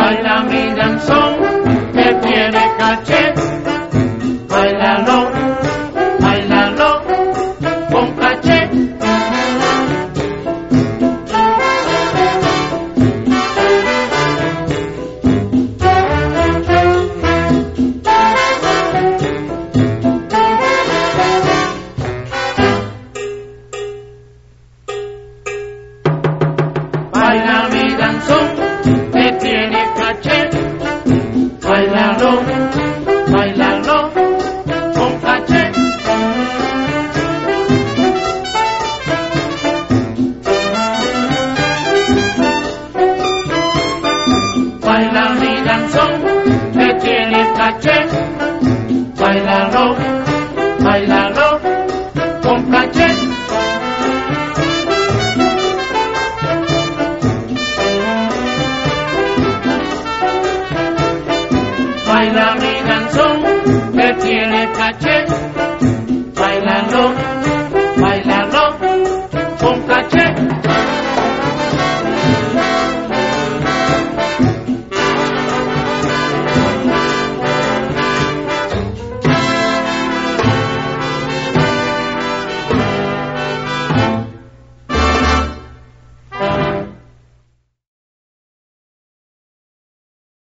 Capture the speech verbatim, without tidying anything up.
baila mi danzón que tiene caché, bailalo, bailalo con caché. Baila mi danzón que tiene caché, bailalo, bailalo con caché. Baila mi danzón que tiene caché, bailalo, bailalo con caché.